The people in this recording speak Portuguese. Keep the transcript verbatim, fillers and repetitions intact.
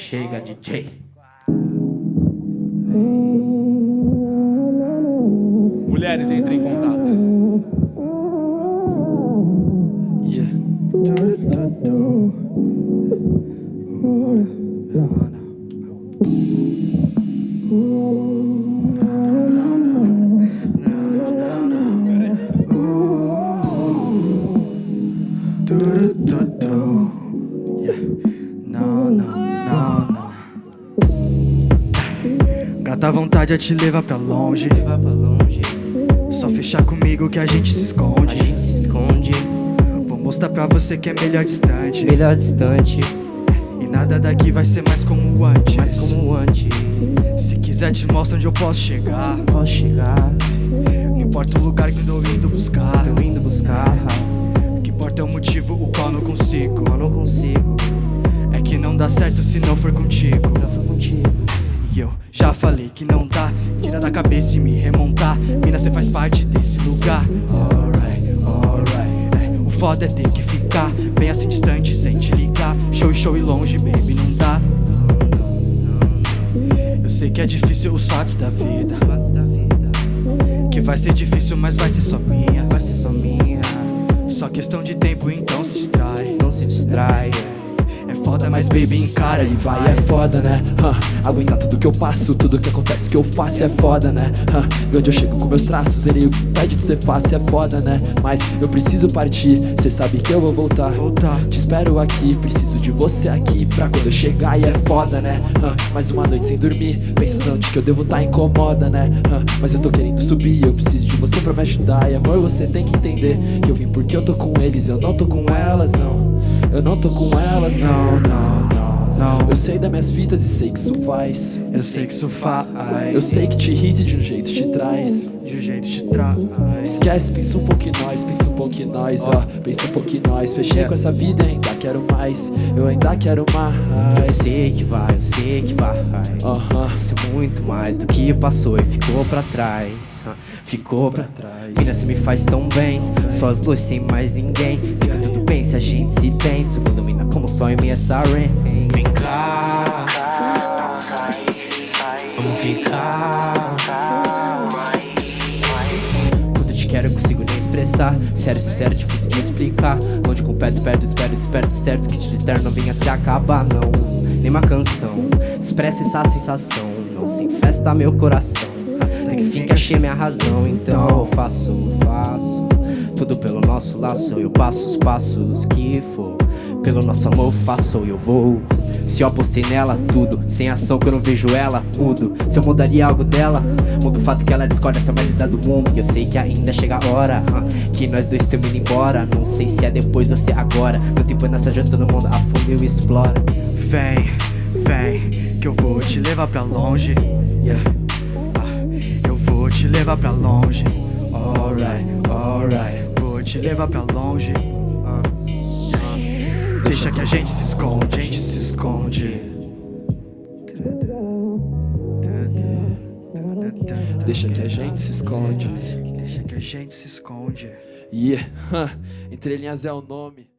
chega, D J. Mulheres, entrem em contato. Yeah. Não, não, não, não. Gata, vontade é te levar pra longe. Levar pra longe, Só fechar comigo que a gente se a esconde. gente se esconde. Vou mostrar pra você que é melhor distante. Melhor distante, E nada daqui vai ser mais como antes. mas como antes. Se quiser te mostro onde eu posso chegar. Posso chegar, Não importa o lugar que eu tô indo buscar. tô indo buscar. O que importa é o motivo o qual não consigo. Eu não consigo, É que não dá certo se não for contigo. não foi contigo. E eu já falei que não dá. Tira da cabeça e me remontar. Mina, cê faz parte desse lugar. Alright, alright. É, o foda é ter que ficar bem assim distante sem te ligar. Show e show e longe, baby, não dá. Eu sei que é difícil os fatos da vida. Os fatos da vida, Que vai ser difícil, mas vai ser só minha. vai ser só minha. Só questão de tempo, então se distrai. Não se distrai. É foda, mas baby, encara e vai. É foda, né? Huh. Aguentar tudo que eu passo, tudo que acontece que eu faço é foda, né? Huh. Ver onde eu chego com meus traços, ele o que pede de ser fácil é foda, né? Mas eu preciso partir, cê sabe que eu vou voltar. Voltar. Te espero aqui, preciso de você aqui pra quando eu chegar e é foda, né? Huh. Mais uma noite sem dormir, pensando onde que eu devo tá incomoda, né? Huh. Mas eu tô querendo subir, eu preciso de você pra me ajudar. E amor, você tem que entender que eu vim porque eu tô com eles, eu não tô com elas, não. Eu não tô com elas, não. Não, não, não, não. Eu sei das minhas fitas e sei que isso faz. Eu sei que isso faz. Eu sei que te irrita e de um jeito te traz. De um jeito te traz. Esquece, pensa um pouco em nós, pensa um pouco em nós, ó. Pensa um pouco em nós. Fechei com essa vida, ainda quero mais. Eu ainda quero Eu mais. sei que vai, eu sei que vai. Aham. Isso é muito mais do que passou e ficou pra trás. ah, Ficou pra trás. Mina, cê me faz tão bem. Só os dois sem mais ninguém. Fica tudo bem se a gente se tem. Segundo mina como sonho me essa rain. Vem cá, vamos ficar. Quando eu te quero eu consigo nem expressar. Sério, sincero, difícil de explicar. Onde com o pé perto, espero, desperto, certo. Que te eterno não vinha se acabar, não. Nem uma canção expressa essa sensação. Não se infesta meu coração. Até que fim que achei minha razão. Então eu faço, faço tudo pelo nosso laço. Eu passo os passos que for. Pelo nosso amor faço e eu vou. Se eu apostei nela, tudo sem ação que eu não vejo ela, mudo. Se eu mudaria algo dela, mudo o fato que ela discorda essa mais linda do mundo. E eu sei que ainda chega a hora uh, que nós dois estamos indo embora. Não sei se é depois ou se é agora. No tempo nessa já todo mundo afunda e explora. Vem, vem, que eu vou te levar pra longe. Yeah. Ah, eu vou te levar pra longe. Alright, alright. Vou te levar pra longe. Ah, ah. Deixa que a gente se esconde, a gente se esconde. Deixa que a gente se esconde. Deixa que a gente se esconde. Yeah. Entre linhas é o nome.